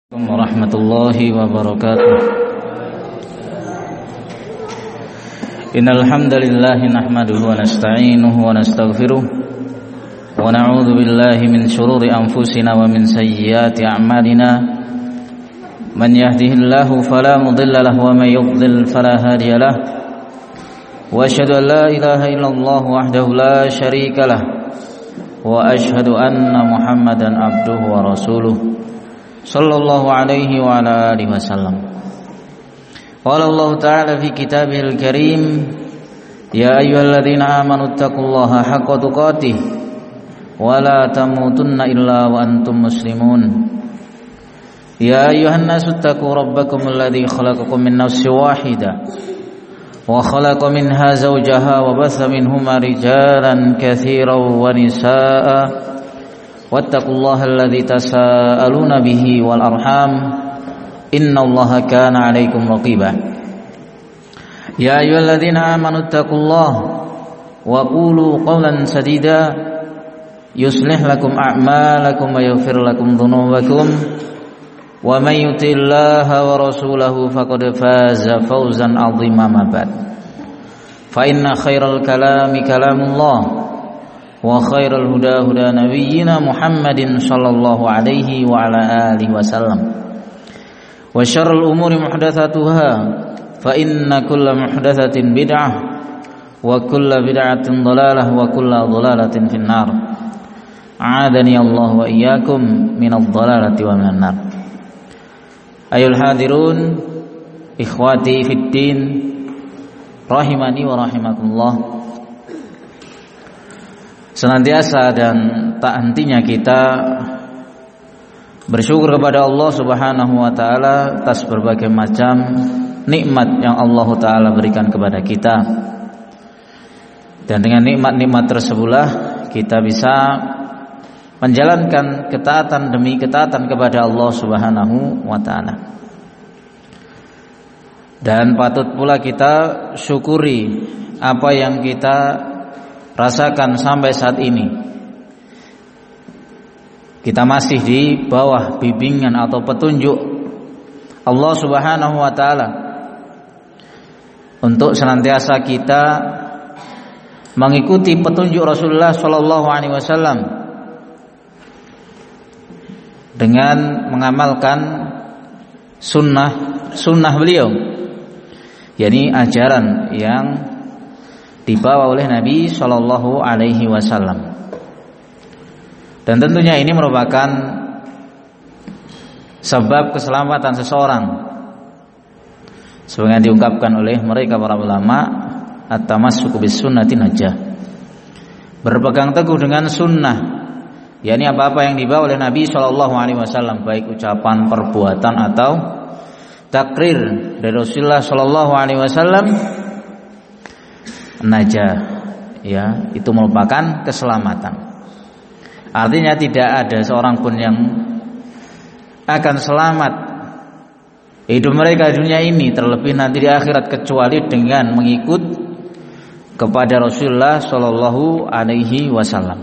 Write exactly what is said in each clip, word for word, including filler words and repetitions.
Warahmatullahi wabarakatuh. Innal hamdalillah nahmaduhu wa nasta'inuhu wa nastaghfiruh wa na'udzu billahi min shururi anfusina wa min sayyiati a'malina. Man yahdihillahu fala mudilla lahu wa may yudlil fala hadiya lahu. Wa asyhadu an la ilaha illallah wahdahu la syarika lahu wa asyhadu anna Muhammadan abduhu wa rasuluh sallallahu alaihi wa ala alihi wasallam. Qala Allah ta'ala fi kitabihil karim, ya ayyuhalladzina amanu taqullaha haqqa tuqatih wa la tamutunna illa wa antum muslimun. Ya ayyuhan nasu taqu rabbakum alladzi khalaqakum min nafsin wahidah wa khalaqa minha zawjaha wa batha minhuma rijalan katsiran wa nisaa'a wattaqullaha alladzi tasaaluna bihi wal arham innallaha kana 'alaikum raqiba. Ya ayyuhalladzina amanu taqullaha wa qulu qawlan sadida yuslih lakum a'malakum wa yaghfir lakum dhunubakum wa may yuti'illaha wa rasulahu faqad faza fawzan 'azima. Ma ba'd, fa inna khairal kalami kalamullah wa khairal huda huda nabiyyina Muhammadin sallallahu alaihi wa ala alihi wasallam wa syarrul umuri muhdatsatuha fa inna kulla muhdatsatin bid'ah wa kulla bid'atin dhalalah wa kulla dhalalatin finnar. A'adani Allah wa iyyakum minadh dhalalati wa minan nar. Ayul hadirun ikhwati fid din rahimani wa rahimakumullah. Senantiasa dan tak hentinya kita bersyukur kepada Allah Subhanahu wa taala atas berbagai macam nikmat yang Allah taala berikan kepada kita. Dan dengan nikmat-nikmat tersebutlah kita bisa menjalankan ketaatan demi ketaatan kepada Allah Subhanahu wa taala. Dan patut pula kita syukuri apa yang kita rasakan sampai saat ini. Kita masih di bawah bimbingan atau petunjuk Allah Subhanahu wa taala untuk senantiasa kita mengikuti petunjuk Rasulullah sallallahu alaihi wasallam dengan mengamalkan sunnah sunnah beliau, yakni ajaran yang dibawa oleh Nabi Shallallahu Alaihi Wasallam. Dan tentunya ini merupakan sebab keselamatan seseorang, sebagaimana diungkapkan oleh mereka para ulama, at-tamassuku bis sunnati najah, berpegang teguh dengan sunnah, yakni apa-apa yang dibawa oleh Nabi Shallallahu Alaihi Wasallam, baik ucapan, perbuatan atau takrir dari Rasulullah Shallallahu Alaihi Wasallam, najah, ya, itu merupakan keselamatan. Artinya tidak ada seorang pun yang akan selamat hidup mereka di dunia ini, terlebih nanti di akhirat, kecuali dengan mengikut kepada Rasulullah Shallallahu Alaihi Wasallam.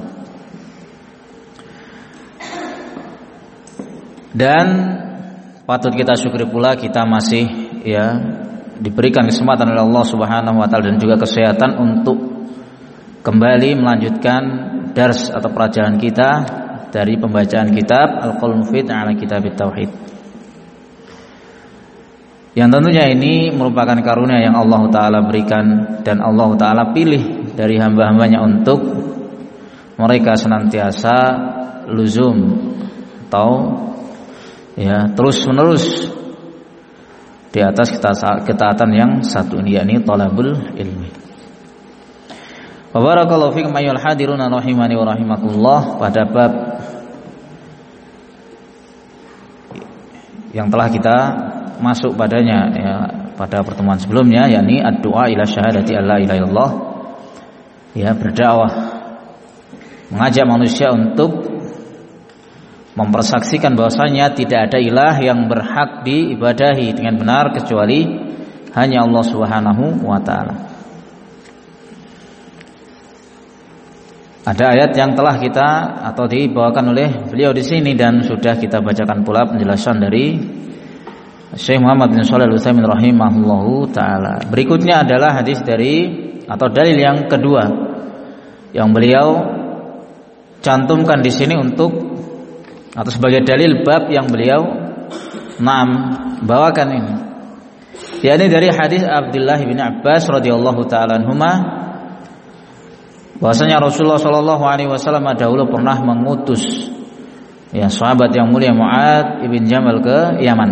Dan patut kita syukuri pula kita masih, ya, diberikan kesempatan oleh Allah Subhanahu wa taala dan juga kesehatan untuk kembali melanjutkan dars atau pelajaran kita dari pembacaan kitab Al-Qaul Mufid 'ala Kitabit Tauhid. Yang tentunya ini merupakan karunia yang Allah taala berikan dan Allah taala pilih dari hamba-hambanya untuk mereka senantiasa luzum atau, ya, terus-menerus di atas ketaatan yang satu ini, yakni talabul ilmi. Wa barakallahu fikum ayyuhal hadirun rahimani wa rahimakumullah. Pada bab yang telah kita masuk padanya, ya, pada pertemuan sebelumnya, yakni ad-du'a ila syahadati alla ilaha illallah, ya, berdakwah, mengajak manusia untuk mempersaksikan bahwasanya tidak ada ilah yang berhak diibadahi dengan benar kecuali hanya Allah Subhanahu wa taala. Ada ayat yang telah kita atau dibawakan oleh beliau di sini dan sudah kita bacakan pula penjelasan dari Syekh Muhammad bin Shalih Al-Utsaimin rahimahullahu taala. Berikutnya adalah hadis dari atau dalil yang kedua yang beliau cantumkan di sini untuk atau sebagai dalil bab yang beliau naam bawakan ini. Yakni dari hadis Abdullah bin Abbas radhiyallahu taala anhuma bahwasanya Rasulullah sallallahu alaihi wasallam dahulu pernah mengutus ya sahabat yang mulia Mu'adz ibn Jamal ke Yaman.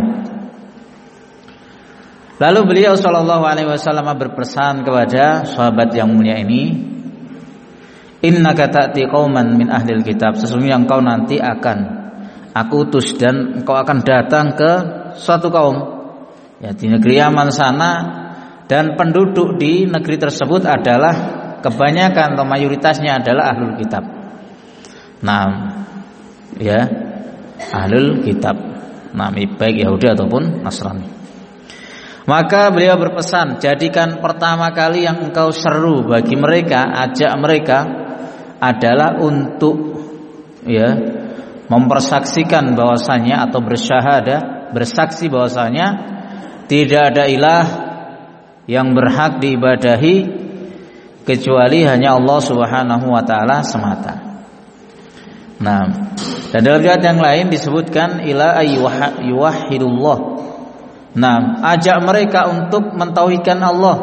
Lalu beliau sallallahu alaihi wasallam berpesan kepada sahabat yang mulia ini, innaka ta'ti qauman min ahlil kitab, sesungguhnya engkau nanti akan aku utus dan engkau akan datang ke suatu kaum ya di negeri Yaman sana, dan penduduk di negeri tersebut adalah kebanyakan atau mayoritasnya adalah ahlul kitab. Nah, ya, ahlul kitab. Nah, baik Yahudi ataupun Nasrani. Maka beliau berpesan, jadikan pertama kali yang engkau seru bagi mereka, ajak mereka adalah untuk ya mempersaksikan bahwasanya atau bersyahadah, bersaksi bahwasanya tidak ada ilah yang berhak diibadahi kecuali hanya Allah Subhanahu wa taala semata. Nah, dan dalam ayat yang lain disebutkan ila ayyuhidullah. Nah, ajak mereka untuk mentauhidkan Allah.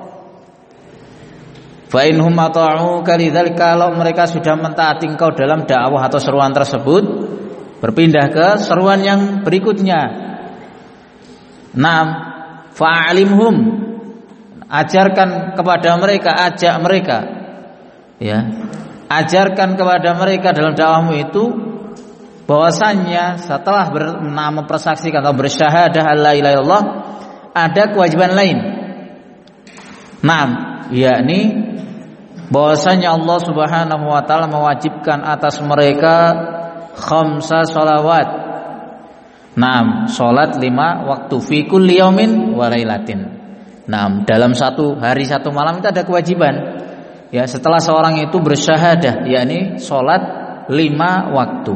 Fa inhum ata'uka lidzalika, kalau mereka sudah mentaati engkau dalam dakwah atau seruan tersebut, berpindah ke seruan yang berikutnya. Naam, fa'alimhum, ajarkan kepada mereka, ajak mereka ya, ajarkan kepada mereka dalam dakwahmu itu bahwasannya setelah ber, mempersaksikan atau bersyahadah la ilaha illallah ada kewajiban lain. Naam, yakni bahwasanya Allah Subhanahu wa taala mewajibkan atas mereka khamsa sholawat. Naam, salat lima waktu fi kulli yaumin wa lailatin. Nah, dalam satu hari satu malam itu ada kewajiban. Ya, setelah seorang itu bersyahadah, yakni sholat lima waktu.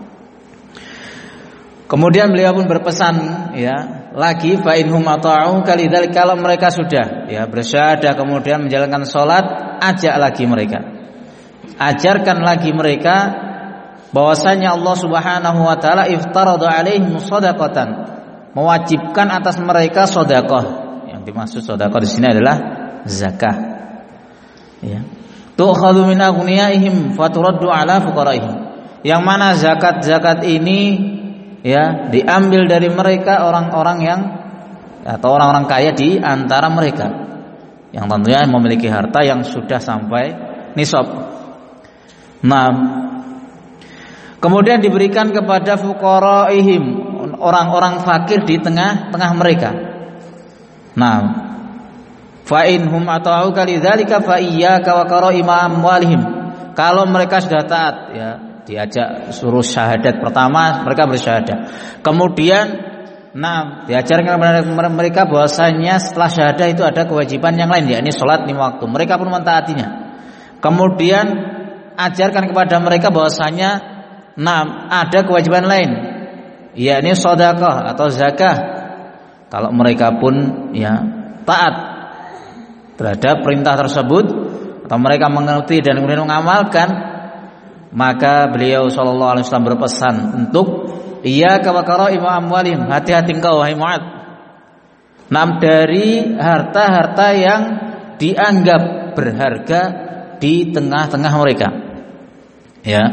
Kemudian beliau pun berpesan, ya, lagi fa inhum ata'u kalidzalik, kalau mereka sudah ya bersyahadah kemudian menjalankan sholat, ajak lagi mereka, ajarkan lagi mereka bahwasanya Allah Subhanahu wa taala iftarada alaihim shadaqatan, mewajibkan atas mereka sedekah. Dimaksud sedekah di sini adalah zakah. Ya. Tu'khadhu min aghniyaihim faturaddu ala fuqaraihim. Yang mana zakat-zakat ini ya diambil dari mereka orang-orang yang atau orang-orang kaya di antara mereka yang tentunya memiliki harta yang sudah sampai nisab. Nah, kemudian diberikan kepada fuqaraihim, orang-orang fakir di tengah-tengah mereka. Nah, fa inhum ata'u kalidzalika fa iyyaka wa qara'ima amwalihim. Kalau mereka sudah taat ya, diajak suruh syahadat pertama, mereka bersyahadat. Kemudian nah, diajarkan kepada mereka bahwasanya setelah syahadah itu ada kewajiban yang lain, yakni salat lima waktu. Mereka pun mentaatinya. Kemudian ajarkan kepada mereka bahwasanya nah, ada kewajiban lain, yakni sedekah atau zakah. Kalau mereka pun ya taat terhadap perintah tersebut atau mereka mengerti dan kemudian mengamalkan, maka beliau sallallahu alaihi wasallam berpesan untuk iyyaka wa qara'ima amwalihim, hati-hati engkau wahai Mu'adz, nam dari harta-harta yang dianggap berharga di tengah-tengah mereka. Ya.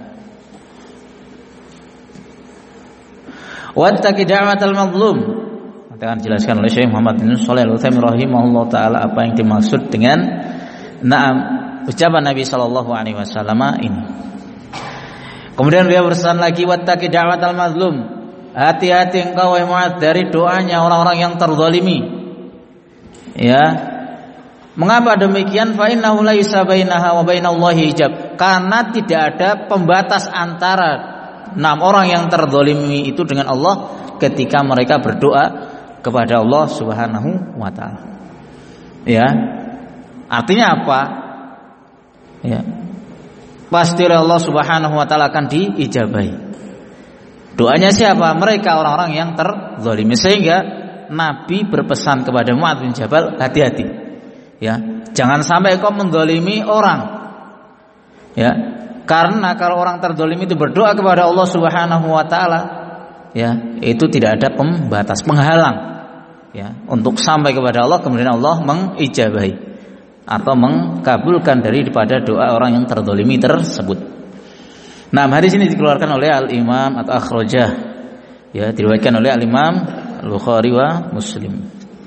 Wattaqi da'watal mazlum. Akan dijelaskan oleh Syekh Muhammad bin Shalih Al-Utsaimin rahimahullah taala apa yang dimaksud dengan na'am ucapan Nabi sallallahu alaihi wasallam ini. Kemudian beliau berpesan lagi wattaqi da'watal mazlum, hati-hati engkau wahai Mu'adz dari doanya orang-orang yang terzalimi. Ya. Mengapa demikian? Fa innahu laisa bainaha wa bainallahi hijab. Karena tidak ada pembatas antara enam orang yang terzalimi itu dengan Allah ketika mereka berdoa kepada Allah Subhanahu wa taala. Ya. Artinya apa? Ya. pasti oleh Allah Subhanahu wa taala akan diijabahi. Doanya siapa? Mereka orang-orang yang terzalimi. Sehingga Nabi berpesan kepada Mu'adz bin Jabal, hati-hati. Ya, jangan sampai kau menzalimi orang. Ya, karena kalau orang terzalimi itu berdoa kepada Allah Subhanahu wa taala, ya, itu tidak ada pembatas, penghalang, ya, untuk sampai kepada Allah kemudian Allah mengijabahi atau mengkabulkan daripada doa orang yang terzalimi tersebut. Nah, hadis ini dikeluarkan oleh Al-Imam atau akhrajah, ya, diriwayatkan oleh Al-Imam Al-Bukhari wa Muslim.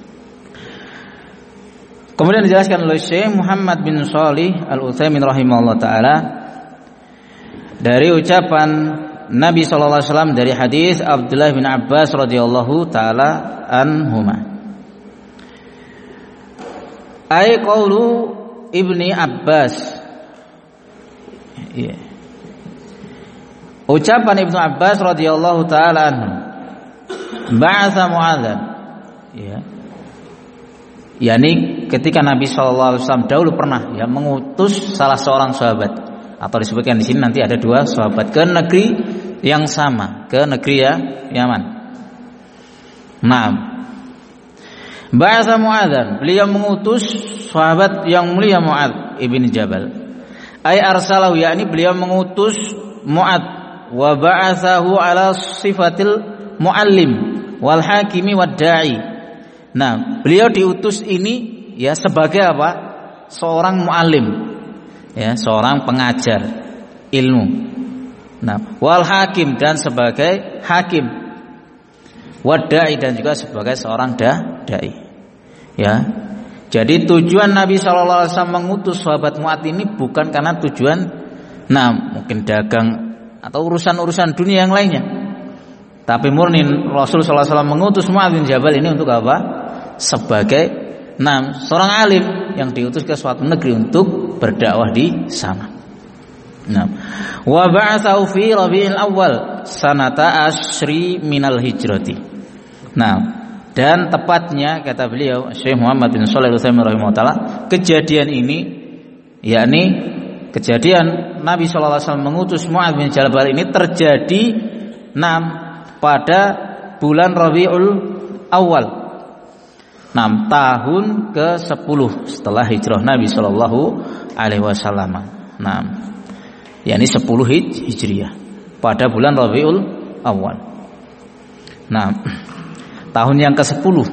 Kemudian dijelaskan oleh Syekh Muhammad bin Shalih Al-Utsaimin rahimahullah taala dari ucapan Nabi sallallahu alaihi wasallam dari hadis Abdullah bin Abbas radhiyallahu taala anhuma. Ai qaulu Ibni Abbas. Yeah. Ucapan Ibnu Abbas radhiyallahu taala anhu. Ba'atha Mu'adzan. Ya. Yani ketika Nabi sallallahu alaihi wasallam dahulu pernah ya mengutus salah seorang sahabat, atau disebutkan di sini nanti ada dua sahabat ke negeri yang sama, ke negeri ya Yaman. Naam. Ba'atha Mu'adzan, beliau mengutus sahabat yang mulia Mu'adz ibn Jabal. Ai arsalahu, yakni beliau mengutus Mu'adz wa ba'athahu ala sifatil muallim wal hakimi wad da'i. Nah, beliau diutus ini ya sebagai apa? Seorang muallim, ya, seorang pengajar ilmu. Nah, wal hakim, dan sebagai hakim, wad da'i, dan juga sebagai seorang da dai. Ya. Jadi tujuan Nabi shallallahu alaihi wasallam mengutus sahabat Mu'adz ini bukan karena tujuan, nah, mungkin dagang atau urusan-urusan dunia yang lainnya, tapi murni Rasul shallallahu alaihi wasallam mengutus Mu'adz bin Jabal ini untuk apa? Sebagai nah, seorang alim yang diutus ke suatu negeri untuk berdakwah di sana. Nah, wa ba'atsahu fi Rabiul Awwal sanata asyri minal hijrati. Nah, dan tepatnya kata beliau Syekh Muhammad bin Shalih Al-Utsaimin rahimahullah, kejadian ini yakni kejadian Nabi shallallahu alaihi wasallam mengutus Mu'adz bin Jabal ini terjadi enam pada bulan Rabiul Awal, enam tahun ke sepuluh setelah hijrah Nabi shallallahu alaihi wasallam. Nah, yakni sepuluh Hijriah pada bulan Rabiul Awal. Nah, tahun yang ke sepuluh.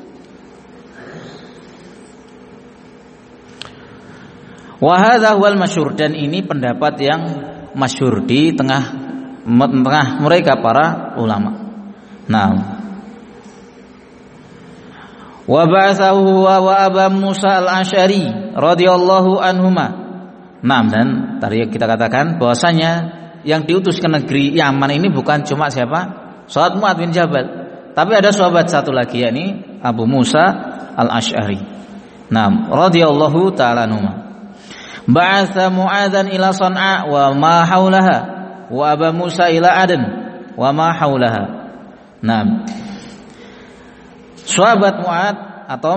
Wa hadza huwal masyhur, dan ini pendapat yang masyhur di tengah tengah mereka para ulama. Nah, wa ba'atsahu wa Abu Musa Al-Asy'ari radhiyallahu anhuma. Nah, dan tadi kita katakan bahwasanya yang diutus ke negeri Yaman ini bukan cuma siapa? Sahabat Mu'adz bin Jabal, tapi ada sahabat satu lagi, yakni Abu Musa Al-Asy'ari. Nah, radhiyallahu ta'ala anhuma. Ba'atha Mu'adzan ila Shan'a wa ma haulaha wa Abu Musa ila Aden wa ma haulaha. Nah, sahabat Mu'adz atau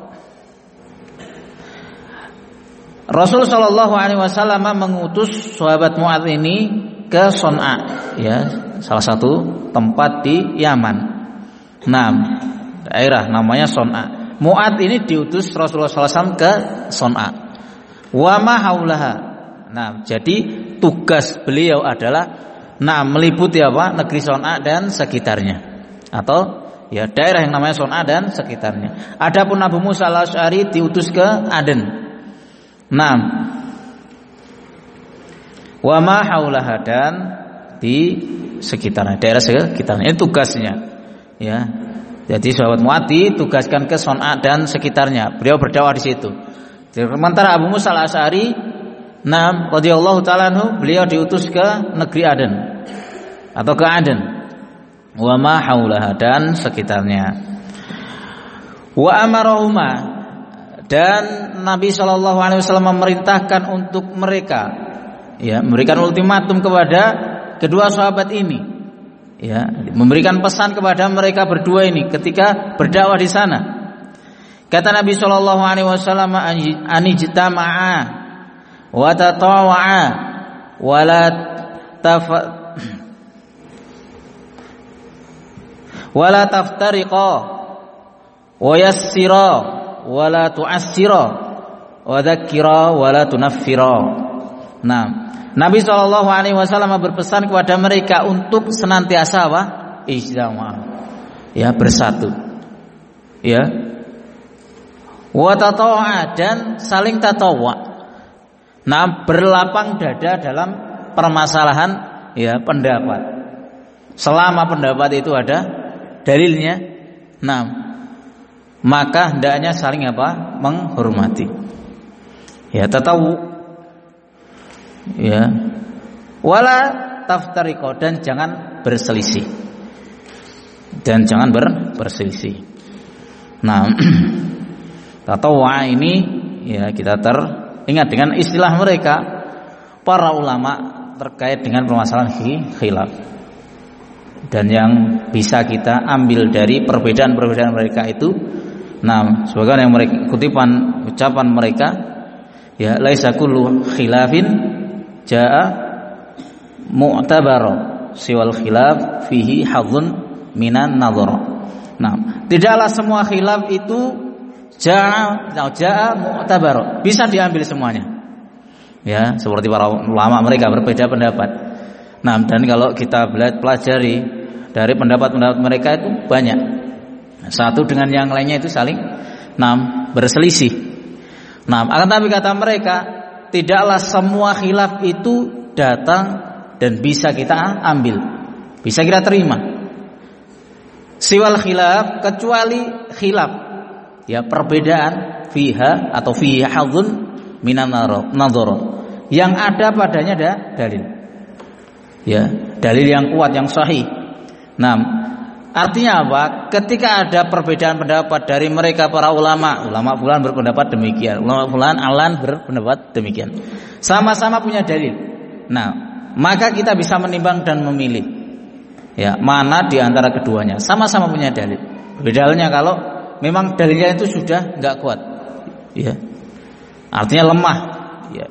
Rasul sallallahu alaihi wasallam mengutus sahabat Mu'adz ini ke Shan'a, ya, salah satu tempat di Yaman. Nah, daerah namanya Shan'a. Mu'adz ini diutus Rasulullah sallallahu alaihi wasallam ke Shan'a. Wa ma haulaha. Nah, jadi tugas beliau adalah nah meliputi apa? Negeri Shan'a dan sekitarnya, atau ya daerah yang namanya Shan'a dan sekitarnya. Adapun Abu Musa Al-Asy'ari diutus ke Aden. Nah, wa ma haulaha, dan di sekitarnya, daerah sekitarnya. Ini tugasnya. Ya. Jadi sahabat Mu'adz ditugaskan ke Shan'a dan sekitarnya. Beliau berdakwah di situ. Sementara Abu Musa Al-Asy'ari, nah, radhiyallahu ta'ala anhu, beliau diutus ke negeri Aden atau ke Aden. Wa ma haulaha, dan sekitarnya. Wa amarahuma, dan Nabi sallallahu alaihi wasallam memerintahkan untuk mereka, ya, memberikan ultimatum kepada kedua sahabat ini, ya, memberikan pesan kepada mereka berdua ini ketika berdakwah di sana. Kata Nabi sallallahu alaihi wasallam, anijtama'a wa tatawa'a wala taf wala taftariqa wa yassira wala tu'assira wa dzakkira wala tunaffira. Nah, Nabi shallallahu alaihi wasallam berpesan kepada mereka untuk senantiasa apa? Ijtima', ya, bersatu, ya, wa tatawa, dan saling tatawa. Nah, berlapang dada dalam permasalahan, ya, pendapat. Selama pendapat itu ada dalilnya, nah, maka hendaknya saling apa? Menghormati. Ya, tatawu, ya, wala taftariqo, dan jangan berselisih, dan jangan ber, berselisih. Nah, tatawwa ini, ya, kita teringat dengan istilah mereka para ulama terkait dengan permasalahan khilaf, dan yang bisa kita ambil dari perbedaan-perbedaan mereka itu, nah, sebagian yang mereka kutipan ucapan mereka, ya, laisa kullu khilafin jaa mu'tabara siwal khilaf fihi hadzun minan nadhara. Nah, tidaklah semua khilaf itu jaa jaa mu'tabara, bisa diambil semuanya. Ya, seperti para ulama mereka berbeda pendapat. Nah, dan kalau kita pelajari dari pendapat-pendapat mereka itu banyak. Satu dengan yang lainnya itu saling nah, berselisih. Nah, akan tapi kata mereka, tidaklah semua khilaf itu datang dan bisa kita ambil, bisa kita terima. Siwal khilaf, kecuali khilaf, ya, perbedaan fiha atau fihi hadzun minan nadhara, yang ada padanya ada dalil, ya, dalil yang kuat, yang sahih. Nah, artinya apa? Ketika ada perbedaan pendapat dari mereka para ulama, ulama fulan berpendapat demikian, ulama fulan alan berpendapat demikian, sama-sama punya dalil. Nah, maka kita bisa menimbang dan memilih, ya, mana di antara keduanya, sama-sama punya dalil. Bedanya kalau memang dalilnya itu sudah enggak kuat, ya, artinya lemah, ya,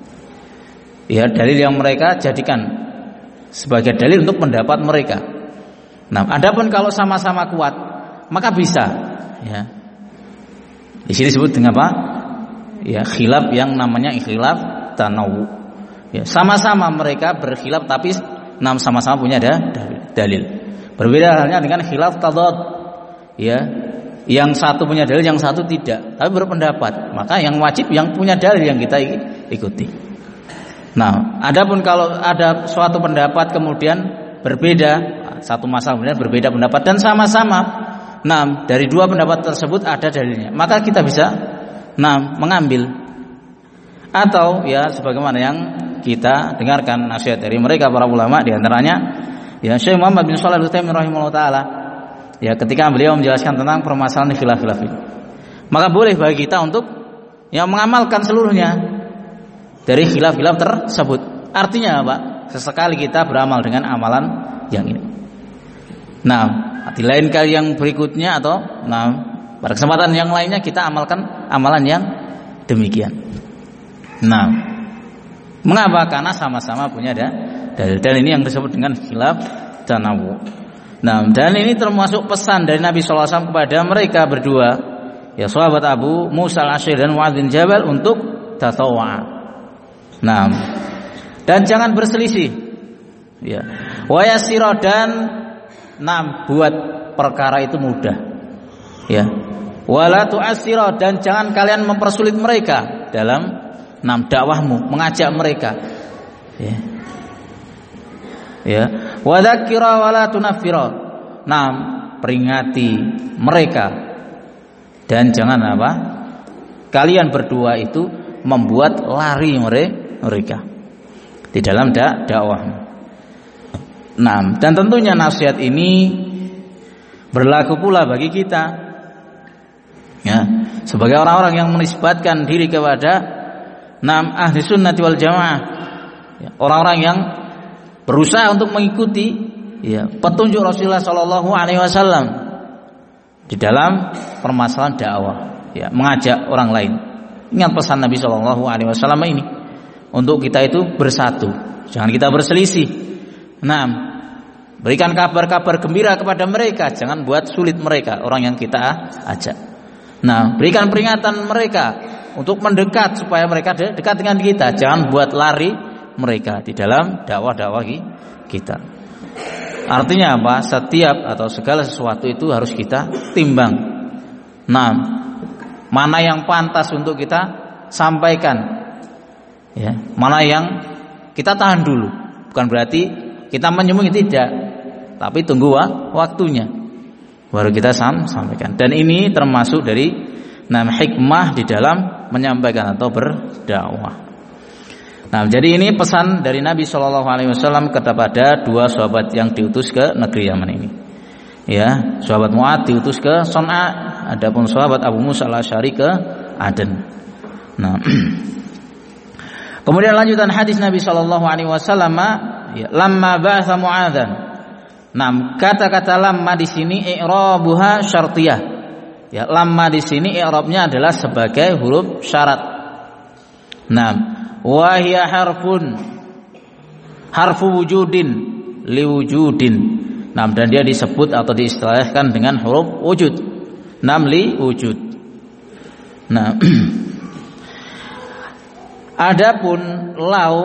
ya, dalil yang mereka jadikan sebagai dalil untuk pendapat mereka. Nah, adapun kalau sama-sama kuat, maka bisa, ya. Di sini disebut dengan apa? Ya, khilaf yang namanya khilaf tanawu. Ya, sama-sama mereka berkhilaf tapi nam sama-sama punya ada dalil. Berbeda halnya dengan khilaf tadad. Ya, yang satu punya dalil, yang satu tidak, tapi berpendapat. Maka yang wajib yang punya dalil yang kita ikuti. Nah, adapun kalau ada suatu pendapat kemudian berbeda, satu masalah kemudian berbeda pendapat dan sama-sama, nah, dari dua pendapat tersebut ada dalilnya, maka kita bisa, nah, mengambil. Atau, ya, sebagaimana yang kita dengarkan nasihat dari mereka para ulama, diantaranya, ya, Syekh Muhammad bin Shalih Al-Utsaimin rahimahullah taala, ya, ketika beliau menjelaskan tentang permasalahan khilaf-khilaf ini, maka boleh bagi kita untuk, ya, mengamalkan seluruhnya dari khilaf-khilaf tersebut. Artinya apa? Sesekali kita beramal dengan amalan yang ini. Nah, di lain kali yang berikutnya atau, nah, pada kesempatan yang lainnya kita amalkan amalan yang demikian. Nah, mengapa? Karena sama-sama punya dalil. Dan ini yang disebut dengan khilaf tanawu. Nah, dan ini termasuk pesan dari Nabi shallallahu alaihi wasallam kepada mereka berdua, ya, sahabat Abu Musa al-Asy'ari dan Mu'adz bin Jabal, untuk tatawwa'. Nah, dan jangan berselisih, ya, wa yassira, dan nah, buat perkara itu mudah, ya, wala tu'assira, dan jangan kalian mempersulit mereka dalam nam dakwahmu, mengajak mereka, ya, ya, wa dzakkira wala tunaffira, nah, peringati mereka, dan jangan apa? Kalian berdua itu membuat lari mereka di dalam dakwah. Nah, dan tentunya nasihat ini berlaku pula bagi kita, ya, sebagai orang-orang yang menisbatkan diri kepada nam ahli sunnati wal jamaah, ya, orang-orang yang berusaha untuk mengikuti, ya, petunjuk Rasulullah Shallallahu Alaihi Wasallam di dalam permasalahan dakwah, ya, mengajak orang lain. Ingat pesan Nabi Shallallahu Alaihi Wasallam ini untuk kita itu bersatu, jangan kita berselisih. Nah, berikan kabar-kabar gembira kepada mereka, jangan buat sulit mereka orang yang kita ajak. Nah, berikan peringatan mereka untuk mendekat supaya mereka dekat dengan kita, jangan buat lari mereka di dalam dakwah-dakwah kita. Artinya apa? Setiap atau segala sesuatu itu harus kita timbang. Nah, mana yang pantas untuk kita sampaikan, ya, mana yang kita tahan dulu. Bukan berarti kita menyembunyi, tidak, tapi tunggu waktunya baru kita sampaikan. Dan ini termasuk dari nama hikmah di dalam menyampaikan atau berdakwah. Nah, jadi ini pesan dari Nabi Shallallahu Alaihi Wasallam kepada dua sahabat yang diutus ke negeri Yaman ini. Ya, sahabat Mu'ad diutus ke Son'a, adapun sahabat Abu Musa al-Asy'ari ke Aden. Nah, kemudian lanjutan hadis Nabi Shallallahu Alaihi Wasallam, ya, lamma ba'atha Mu'adzan. Nah, kata-kata lamma di sini i'rabuha syartiyah. Ya, lamma di sini i'rabnya adalah sebagai huruf syarat. Nah, wa hiya harfun harfu wujudin liwujudin. Nah, dan dia disebut atau diistilahkan dengan huruf wujud. Nam li wujud. Nah, adapun lau,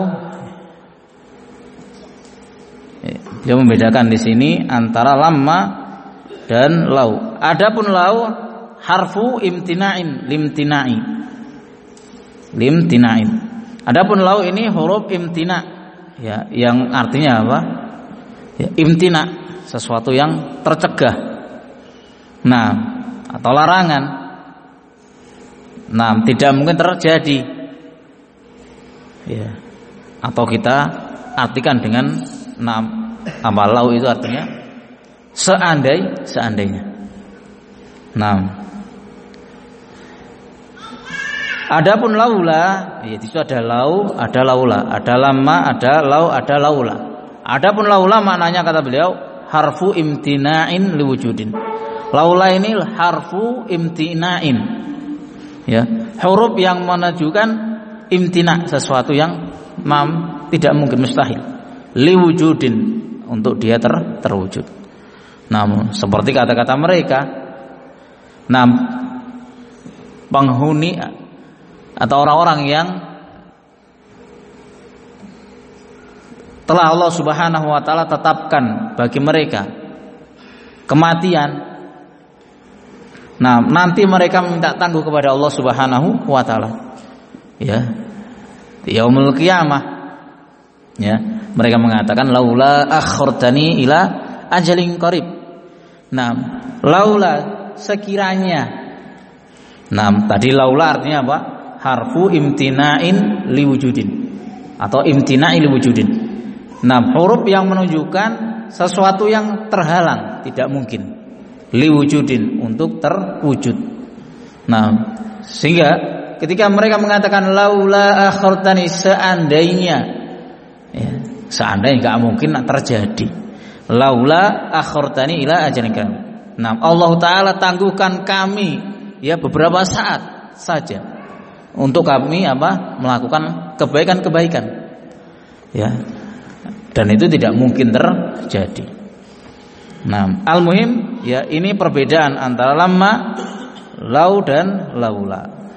dia membedakan di sini antara lamma dan lau. Adapun lau harfu imtina'in limtina'i. Limtina'in. Adapun lau ini huruf imtina', ya, yang artinya apa? Ya, imtina', sesuatu yang tercegah. Nah, atau larangan. Nah, tidak mungkin terjadi. Ya. Atau kita artikan dengan nam, apa lau itu artinya seandai seandainya. Nah, adapun laula, ya, itu ada lau, ada laula, ada lama, ada lau, ada laula. Adapun laula maknanya kata beliau harfu imtina'in liwujudin. Laula ini harfu imtina'in, ya, huruf yang menunjukkan imtina', sesuatu yang mam, tidak mungkin, mustahil, liwujudin, untuk dia ter, terwujud. Namun seperti kata-kata mereka, nah, penghuni atau orang-orang yang telah Allah Subhanahu wa taala tetapkan bagi mereka kematian. Nah, nanti mereka meminta tangguh kepada Allah Subhanahu wa taala. Ya. Di yaumul qiyamah. Ya, mereka mengatakan laula akhartani ila ajalin qarib. Nah, laula sekiranya. Nah, tadi laula artinya apa? Harfu imtina'in liwujudin atau imtina'i liwujudin. Nah, huruf yang menunjukkan sesuatu yang terhalang, tidak mungkin, liwujudin, untuk terwujud. Nah, sehingga ketika mereka mengatakan laula akhartani, seandainya, ya, seandainya nggak mungkin terjadi. Laula akhartani ila ajalin qarib. Nah, Allah Taala tangguhkan kami, ya, beberapa saat saja untuk kami apa? Melakukan kebaikan-kebaikan. Ya. Dan itu tidak mungkin terjadi. Nah, al-muhim, ya, ini perbedaan antara lamma, lau dan laula.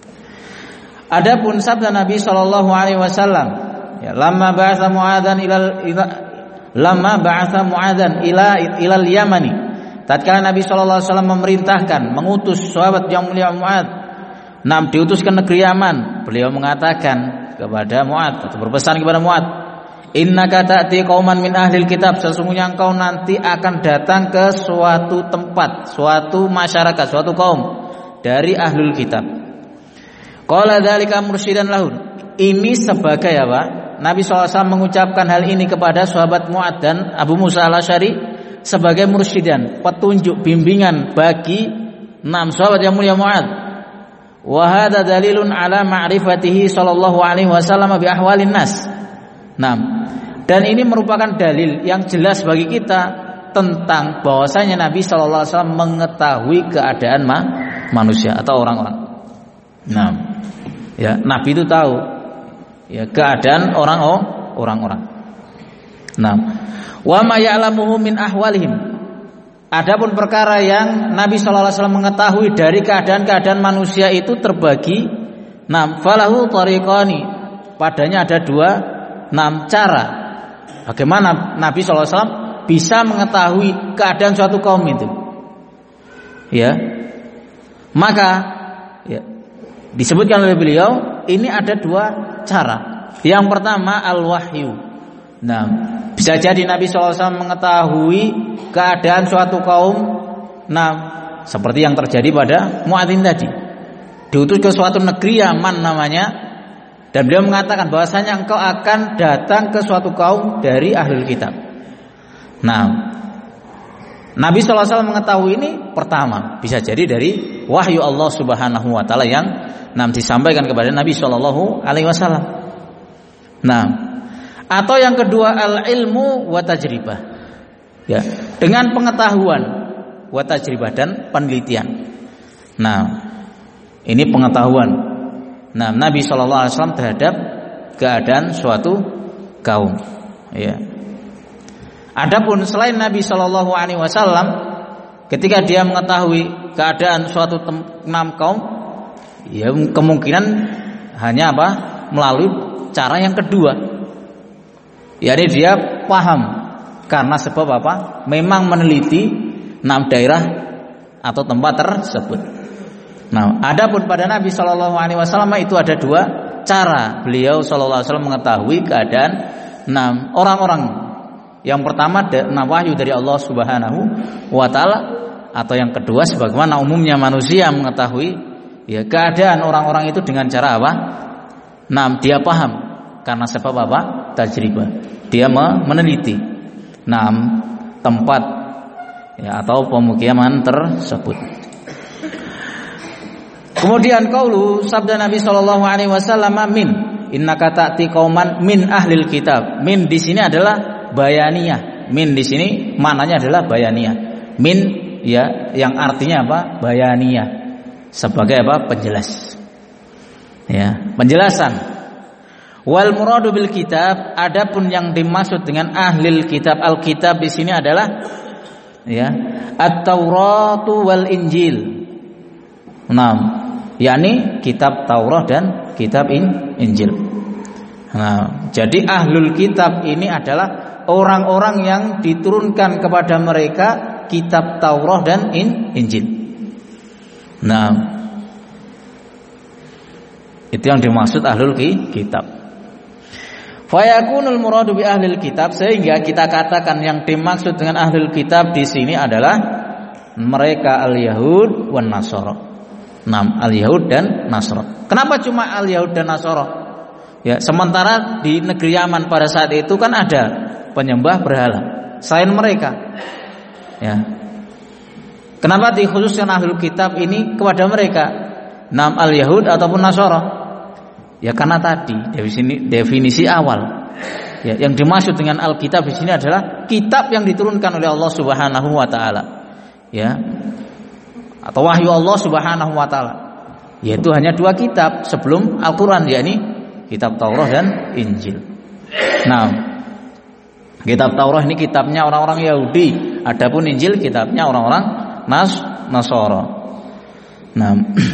Adapun sabda Nabi sallallahu alaihi wasallam, ya, lamma ba'atha Mu'adzan ilal ila, lamma ba'atha Mu'adzan ila ilal Yamani. Tatkala Nabi sallallahu alaihi wasallam memerintahkan, mengutus sahabat yang mulia Mu'adz, nah, diutus ke negeri Yaman, beliau mengatakan kepada Mu'adz atau berpesan kepada Mu'adz, innaka ta'ti qauman min ahlil kitab, sesungguhnya engkau nanti akan datang ke suatu tempat, suatu masyarakat, suatu kaum dari ahlul kitab. Qala dzalika mursyidan lahun. Ini sebagai apa? Nabi shallallahu alaihi wasallam mengucapkan hal ini kepada sahabat Mu'adz dan Abu Musa al-Asy'ari sebagai mursyidan, petunjuk, bimbingan bagi enam sahabat yang mulia Mu'adz. Wa hadza dalilun ala ma'rifatihi sallallahu alaihi wasallam bi ahwalin nas. Nah, dan ini merupakan dalil yang jelas bagi kita tentang bahwasanya Nabi Shallallahu Alaihi Wasallam mengetahui keadaan ma manusia atau orang-orang. Nah, ya, Nabi itu tahu, ya, keadaan orang oh, orang-orang. Nah, wa ma ya'lamuhu min ahwalihim. Adapun perkara yang Nabi sallallahu alaihi wasallam mengetahui dari keadaan-keadaan manusia itu terbagi enam, falahu tariqani. Padanya ada dua enam cara. Bagaimana Nabi sallallahu alaihi wasallam bisa mengetahui keadaan suatu kaum itu? Ya. Maka ya, disebutkan oleh beliau ini ada dua cara. Yang pertama al-wahyu. Nah, bisa jadi Nabi sallallahu alaihi wasallam mengetahui keadaan suatu kaum, nah seperti yang terjadi pada Muadzin tadi. Diutus ke suatu negeri Yaman namanya, dan beliau mengatakan bahwasanya engkau akan datang ke suatu kaum dari ahlul kitab. Nah, Nabi sallallahu alaihi wasallam mengetahui ini pertama bisa jadi dari wahyu Allah Subhanahu wa taala yang nam disampaikan kepada Nabi sallallahu alaihi wasallam. Nah, atau yang kedua al-ilmu wa tajribah. Ya, dengan pengetahuan wa tajribah dan penelitian. Nah, ini pengetahuan. Nah, Nabi sallallahu alaihi wasallam terhadap keadaan suatu kaum. Ya. Adapun selain Nabi sallallahu alaihi wasallam, ketika dia mengetahui keadaan suatu enam kaum, ya kemungkinan hanya apa? Melalui cara yang kedua. Yakni dia paham karena sebab apa? Memang meneliti enam daerah atau tempat tersebut. Nah, adapun pada Nabi sallallahu alaihi wasallam itu ada dua cara beliau sallallahu alaihi wasallam mengetahui keadaan enam orang-orang. Yang pertama enam wahyu dari Allah Subhanahu wa taala, atau yang kedua sebagaimana umumnya manusia mengetahui ya keadaan orang-orang itu dengan cara apa? Nah, dia paham karena sebab apa? Tajribah. Dia meneliti enam tempat ya atau pemukiman tersebut. Kemudian qaulu sabda Nabi sallallahu alaihi wasallam min innaka ta'ti qauman min ahlil kitab. Min di sini adalah bayaniyah. Min di sini maknanya adalah bayaniyah. Min ya yang artinya apa? Bayaniyah. Sebagai apa? Penjelas. Ya, penjelasan. Wal muradu bil kitab, adapun yang dimaksud dengan ahlil kitab, al-kitab di sini adalah ya, at-Tauratu wal Injil. Nah, yakni kitab Taurat dan kitab Injil. Nah, jadi ahlul kitab ini adalah orang-orang yang diturunkan kepada mereka kitab Taurat dan Injil. Nah, itu yang dimaksud ahlul kitab. Fayakunul muradu bi ahlil kitab, sehingga kita katakan yang dimaksud dengan ahlul kitab di sini adalah mereka al-Yahud wan Nasara. Nam al-Yahud dan Nasara. Kenapa cuma al-Yahud dan Nasara? Ya, sementara di negeri Yaman pada saat itu kan ada penyembah berhala selain mereka. Ya. Kenapa dikhususkan ahlul kitab ini kepada mereka? Nam al-Yahud ataupun Nasara? Ya karena tadi definisi, definisi awal. Ya, yang dimaksud dengan Alkitab di sini adalah kitab yang diturunkan oleh Allah Subhanahu wa taala. Ya. Atau wahyu Allah Subhanahu wa taala. Yaitu hanya dua kitab sebelum Al-Qur'an, yakni kitab Taurat dan Injil. Nah, kitab Taurat ini kitabnya orang-orang Yahudi, adapun Injil kitabnya orang-orang Nas Nasara. Nah,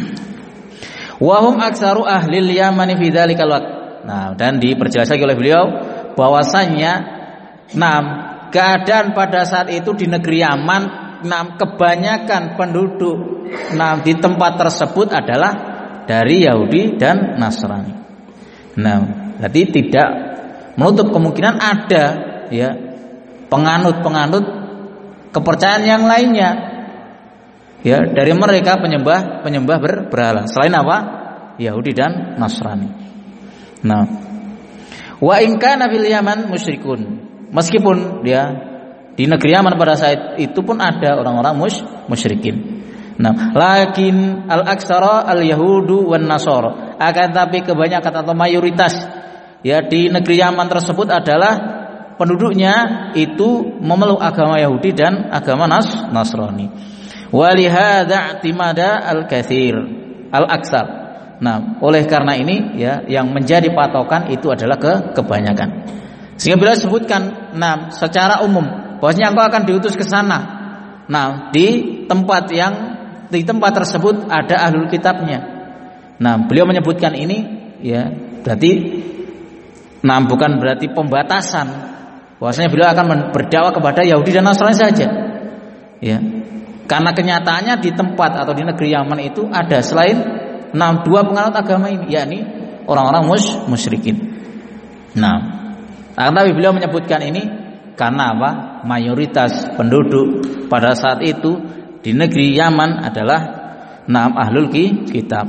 wahum aksaru ahlil Yaman fi dzalikal waqt. Nah, dan diperjelaskan oleh beliau bahwasanya nah, keadaan pada saat itu di negeri Yaman, nah, kebanyakan penduduk nah, di tempat tersebut adalah dari Yahudi dan Nasrani. Nah, jadi tidak menutup kemungkinan ada ya penganut-penganut kepercayaan yang lainnya. Ya, dari mereka penyembah penyembah ber, berhala selain apa? Yahudi dan Nasrani. Nah, wa in kana fil Yaman musyrikun. Meskipun dia di negeri Yaman pada saat itu pun ada orang-orang mus, musyrikin. Nah, lakin al-aksara al-yahudu wan nasara. Akan tapi kebanyakan atau mayoritas ya di negeri Yaman tersebut adalah penduduknya itu memeluk agama Yahudi dan agama Nas, Nasrani. Walihada i'timada al-katsir al-aksar. Nah, oleh karena ini ya yang menjadi patokan itu adalah ke kebanyakan. Sehingga beliau sebutkan, nah, secara umum bahwasanya engkau akan diutus ke sana. Nah, di tempat yang di tempat tersebut ada ahlul kitabnya. Nah, beliau menyebutkan ini ya, berarti nah bukan berarti pembatasan bahwasanya beliau akan berdakwah kepada Yahudi dan Nasrani saja. Ya. Karena kenyataannya di tempat atau di negeri Yaman itu ada selain enam dua penganut agama ini, yakni orang-orang mus musyrikin. Nah, tapi beliau menyebutkan ini karena apa? Mayoritas penduduk pada saat itu di negeri Yaman adalah enam ahlul kitab.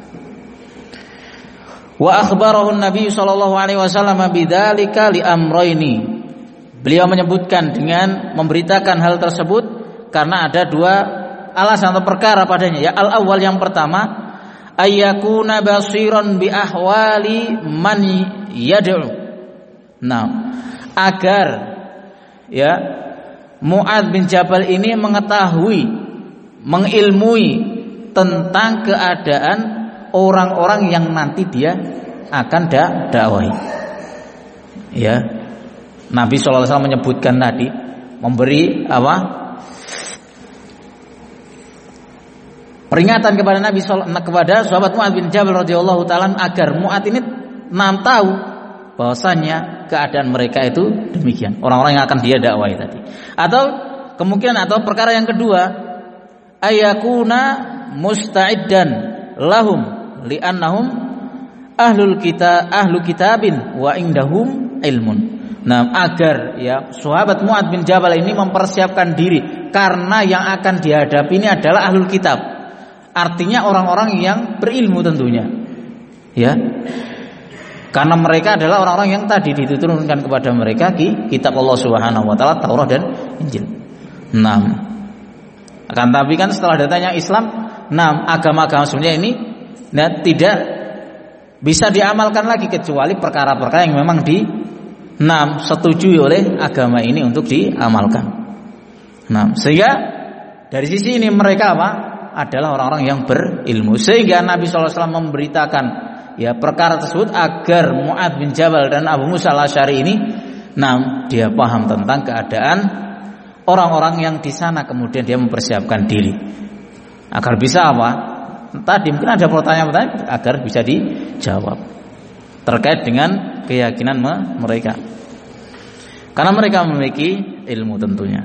Wa akhbarahu Nabi sallallahu alaihi wasallam bidzalika li amrayni. Beliau menyebutkan dengan memberitakan hal tersebut karena ada dua alasan atau perkara padanya. Ya, al-awwal yang pertama, ayyakuna basiran bi ahwali man yad'u. Nah, agar ya Mu'adz bin Jabal ini mengetahui, mengilmui tentang keadaan orang-orang yang nanti dia akan da- dakwahi. Ya. Nabi shallallahu alaihi wasallam menyebutkan tadi, memberi apa? Peringatan kepada Nabi kepada sahabat Mu'adz bin Jabal radhiyallahu taala agar Mu'adz ini nam tahu bahwasanya keadaan mereka itu demikian, orang-orang yang akan dia dakwahi tadi. Atau kemungkinan atau perkara yang kedua, ayakuna musta'iddan lahum li'annahum ahlul kita ahlu kitabin wa indahum ilmun. Nah, agar ya sahabat Mu'adz bin Jabal ini mempersiapkan diri karena yang akan dihadapi ini adalah ahlul kitab. Artinya orang-orang yang berilmu tentunya. Ya. Karena mereka adalah orang-orang yang tadi diturunkan kepada mereka kitab Allah Subhanahu wa taala, Taurat dan Injil. Nah, akan tapi kan setelah datanya Islam, nah agama-agama sebenarnya ini nah, tidak bisa diamalkan lagi kecuali perkara-perkara yang memang di nah, setujui oleh agama ini untuk diamalkan. Nah, sehingga dari sisi ini mereka apa? Adalah orang-orang yang berilmu. Sehingga Nabi shallallahu alaihi wasallam memberitakan ya perkara tersebut agar Mu'adz bin Jabal dan Abu Musa al-Asy'ari ini nah, dia paham tentang keadaan orang-orang yang di sana, kemudian dia mempersiapkan diri agar bisa apa? Tadi mungkin ada pertanyaan-pertanyaan agar bisa dijawab terkait dengan keyakinan mereka, karena mereka memiliki ilmu tentunya.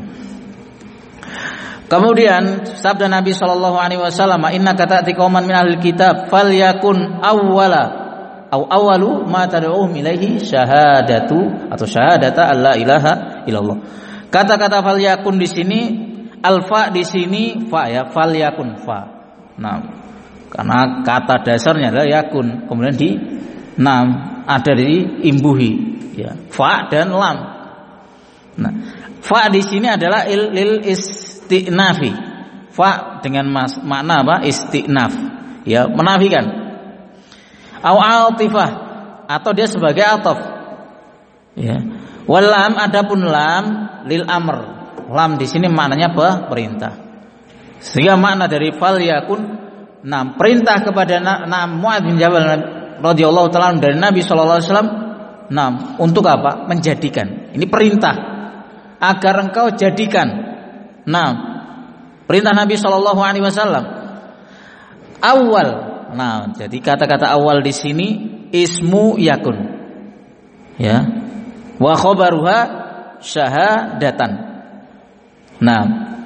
Kemudian sabda Nabi sallallahu alaihi wasallam, innaka ta'ti qauman min ahlil kitab falyakun awwala aw awwalu ma tad'uhum ilaihi syahadatu atau syahadata alla ilaha illallah. Kata-kata falyakun di sini alfa di sini fa ya, falyakun fa. Nah, karena kata dasarnya adalah yakun, kemudian di nam ada di imbuhi ya, fa dan lam. Nah, fa di sini adalah il lil isti'nafi. Fa dengan mas, makna apa? Isti'naf. Ya, menafikan. Au atifah atau dia sebagai ataf. Ya. Wal lam adapun lam lil amr. Lam di sini maknanya apa? Perintah. Sehingga makna dari fal yakun nam perintah kepada na Mu'adz bin Jabal radhiyallahu taala dari Nabi sallallahu alaihi wasallam, nah, untuk apa? Menjadikan. Ini perintah agar engkau jadikan. Nah, perintah Nabi sallallahu alaihi wasallam. Awal. Nah, jadi kata-kata awal di sini ismu yakun. Ya. Wa khabaruha syahadatan. Nah,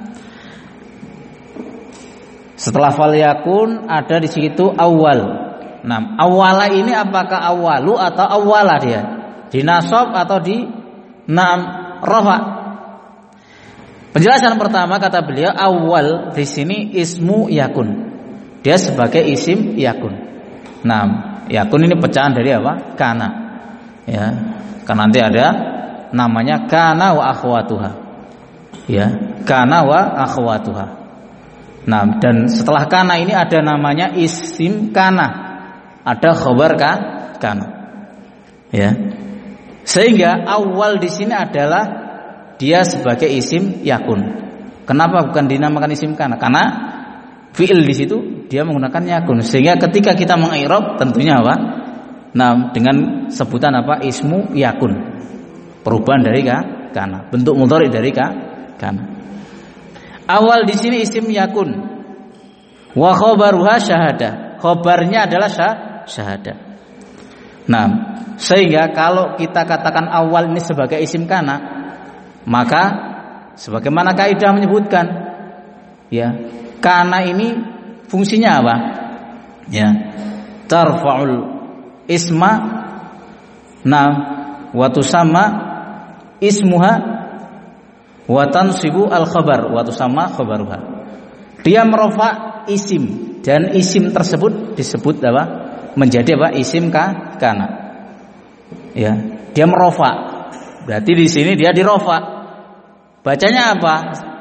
setelah fal yakun ada di situ awal. Nah, awala ini apakah awalu atau awala dia? Di nasab atau di nam rafa? Penjelasan pertama kata beliau awal di sini ismu yakun. Dia sebagai isim yakun. Nah, yakun ini pecahan dari apa? Kana. Ya, karena nanti ada namanya kana wa akhwatuha. Ya, kana wa akhwatuha. Nah, dan setelah kana ini ada namanya isim kana. Ada khabar ka, kana. Ya. Sehingga awal di sini adalah dia sebagai isim yakun. Kenapa bukan dinamakan isim kana? Karena fi'il di situ dia menggunakan yakun. Sehingga ketika kita mengi'rab tentunya apa? Nah, dengan sebutan apa? Ismu yakun. perubahan dari ka, kana, bentuk mudhari dari ka, kana. Awal di sini isim yakun. Wa khabaruha syahada. Khabarnya adalah syahada. Nah, sehingga kalau kita katakan awal ini sebagai isim kana, maka sebagaimana kaidah menyebutkan, ya, kana ini fungsinya apa? Ya, tarfa'ul isma, nah, wa tusamma ismuha, wa tansibu al khabar, wa tusamma khabaruha. Dia merofa isim dan isim tersebut disebut apa? Menjadi apa? Isim ka, kana. Ya, dia merofa. Berarti di sini dia dirofa. Bacanya apa?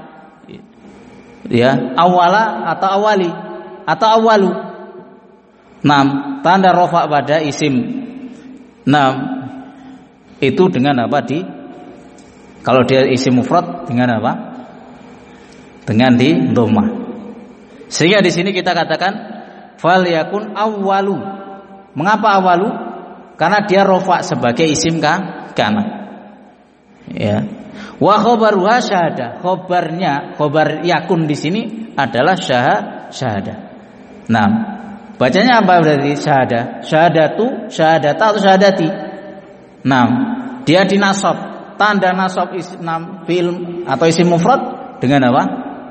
Ya, awala atau awali atau awalu. Nam, tanda rofa pada isim. Nam, itu dengan apa di? Kalau dia isim mufrad dengan apa? Dengan di dhammah. Sehingga di sini kita katakan fal yakun awwalu. Mengapa awalu? Karena dia rofa sebagai isim ka, kana. Ya. Wa khabaruha syahada. Khabarnya, khabar yakun di sini adalah syah, syahada. Nah, bacanya apa berarti syahada? Syahadatu, syahadata atau syahadati? Nah, dia dinasab. Tanda nasab isim fi'il atau isim mufrad dengan apa?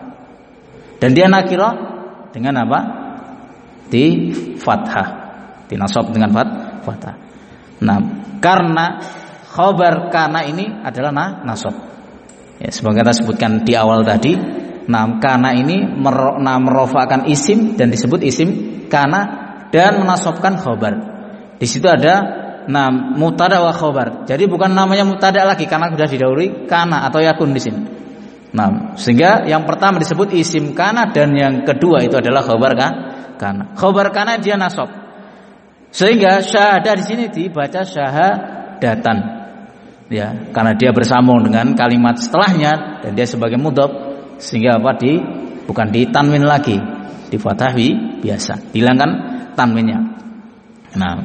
Dan dia nakirah dengan apa? Di fathah. Dinasab dengan fat, fathah. Nah, karena khabar kana ini adalah nah, nasab. Ya, sebagai kita sebutkan di awal tadi, nah, kana ini mer, nah, merofakan isim dan disebut isim kana dan menasabkan khabar. Di situ ada nah, mubtada wa khabar. Jadi bukan namanya mubtada lagi karena sudah didahului kana atau yakun di sini. Nah, sehingga yang pertama disebut isim kana dan yang kedua itu adalah khabar ka, kana. Khabar kana dia nasab. Sehingga syahada di sini dibaca syahadatan. Ya, karena dia bersambung dengan kalimat setelahnya dan dia sebagai mudhaf sehingga apa di bukan ditanwin lagi, di fathahi biasa. Hilangkan tanwinnya. Nah,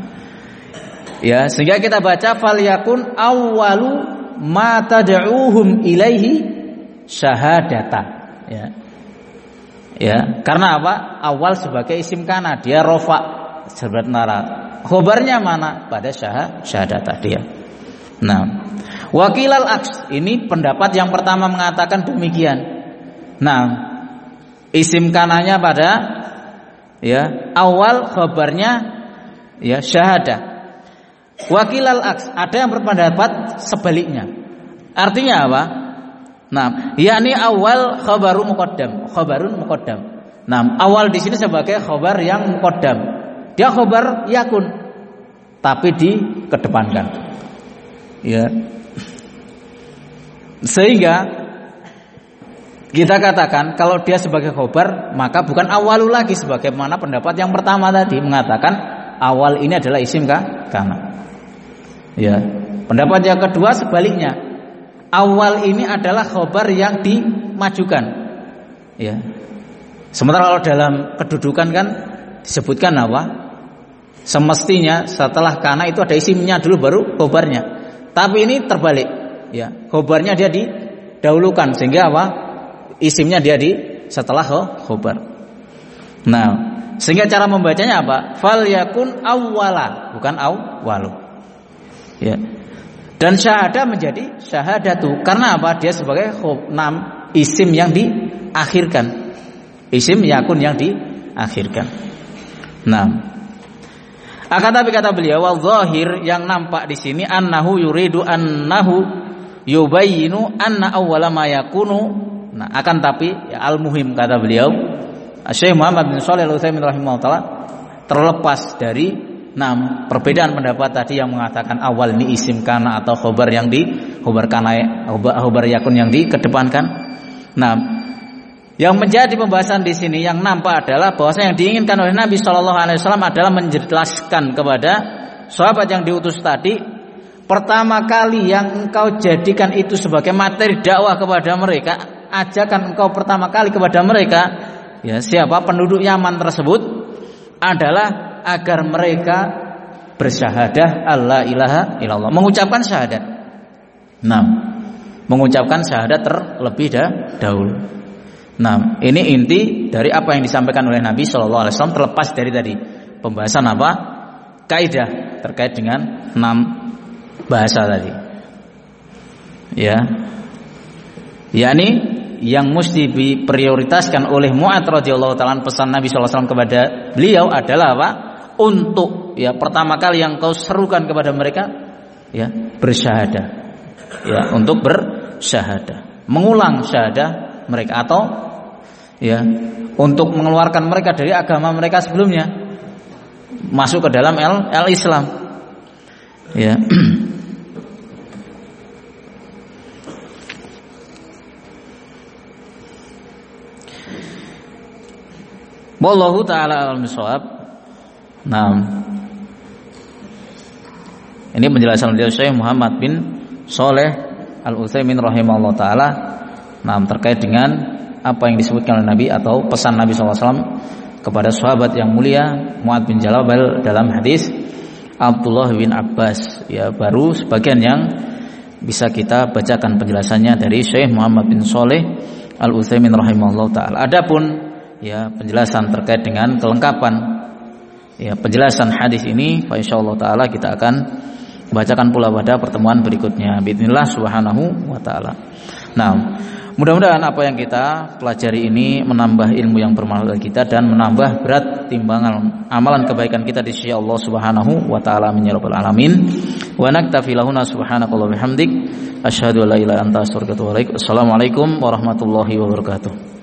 ya, sehingga kita baca fal yakun awwalu ma tad'uuhum ilaihi syahadata. Ya. Ya, karena apa? Awal sebagai isim kana, dia rofa sebenarnya. Khobarnya mana? Pada syah, syahadata dia. Nah, wakilal aks, ini pendapat yang pertama mengatakan demikian. Nah, isim kananya pada ya awal, khobarnya ya syahada. Wakilal aks, ada yang berpendapat sebaliknya. Artinya apa? Nah, yakni awal khabaru muqaddam, khabarun muqaddam. Nah, awal di sini sebagai khabar yang muqaddam. Dia khabar yakun tapi dikedepankan. Ya. Sehingga kita katakan kalau dia sebagai khabar maka bukan awalu lagi sebagaimana pendapat yang pertama tadi mengatakan awal ini adalah isim ka, kana. Ya. Pendapat yang kedua sebaliknya. Awal ini adalah khabar yang dimajukan. Ya. Sementara kalau dalam kedudukan kan disebutkan apa? Semestinya setelah kana itu ada isimnya dulu baru khobarnya. Tapi ini terbalik, ya. Khobarnya dia didahulukan sehingga apa? Isimnya dia di setelah khobar. Nah, sehingga cara membacanya apa? Fal yakun awwala, bukan awwalu. Ya. Dan syahada menjadi syahadatu karena apa? Dia sebagai nam isim yang diakhirkan. Isim yakun yang diakhirkan. Nah, akan tapi kata beliau wal zahir yang nampak di sini annahu yuridu annahu yubayyinu anna awwala ma yakunu. Nah, akan tapi ya, al muhim kata beliau Syekh Muhammad bin Shalih Al-Utsaimin rahimahullah taala terlepas dari enam perbedaan pendapat tadi yang mengatakan awal ini isim kana atau khabar yang di khabar kana khabar yakun yang dikedepankan. Nah, yang menjadi pembahasan di sini yang nampak adalah bahwa yang diinginkan oleh Nabi Shallallahu Alaihi Wasallam adalah menjelaskan kepada sahabat yang diutus tadi, pertama kali yang engkau jadikan itu sebagai materi dakwah kepada mereka, ajakan engkau pertama kali kepada mereka, ya siapa penduduk Yaman tersebut adalah agar mereka bersyahadah Allah ilaha illallah, mengucapkan syahadat. Nah, mengucapkan syahadat terlebih dahulu. Nah, ini inti dari apa yang disampaikan oleh Nabi Shallallahu Alaihi Wasallam, terlepas dari tadi pembahasan apa kaidah terkait dengan enam bahasa tadi. Ya, yakni yang mesti diprioritaskan oleh Mu'adz radhiyallahu ta'ala, pesan Nabi shallallahu alaihi wasallam kepada beliau adalah apa? Untuk ya pertama kali yang kau serukan kepada mereka ya bersyahadah, ya untuk bersyahadah, mengulang syahadah mereka, atau ya untuk mengeluarkan mereka dari agama mereka sebelumnya, masuk ke dalam al-Islam. Ya. Wallahu ta'ala a'lam bishawab. Nah, ini penjelasan dari Syekh Muhammad bin Shalih Al-Utsaimin rahimahullah ta'ala, nah, terkait dengan apa yang disebutkan oleh Nabi atau pesan Nabi shallallahu alaihi wasallam kepada sahabat yang mulia Mu'adz bin Jabal dalam hadis Abdullah bin Abbas. Ya, baru sebagian yang bisa kita bacakan penjelasannya dari Syekh Muhammad bin Shalih Al-Utsaimin rahimahullah ta'ala. Adapun ya penjelasan terkait dengan kelengkapan ya penjelasan hadis ini, insyaallah taala kita akan bacakan pula pada pertemuan berikutnya bismillah subhanahu wa taala. Nah, mudah-mudahan apa yang kita pelajari ini menambah ilmu yang bermanfaat kita dan menambah berat timbangan amalan kebaikan kita di sisi Allah Subhanahu wa taala, amin ya rabbal alamin. Wa naktafi lahuna subhanakallah bihamdik asyhadu an la ilaha illa anta astaghfiruka wa atubu ilaik. Assalamualaikum warahmatullahi wabarakatuh.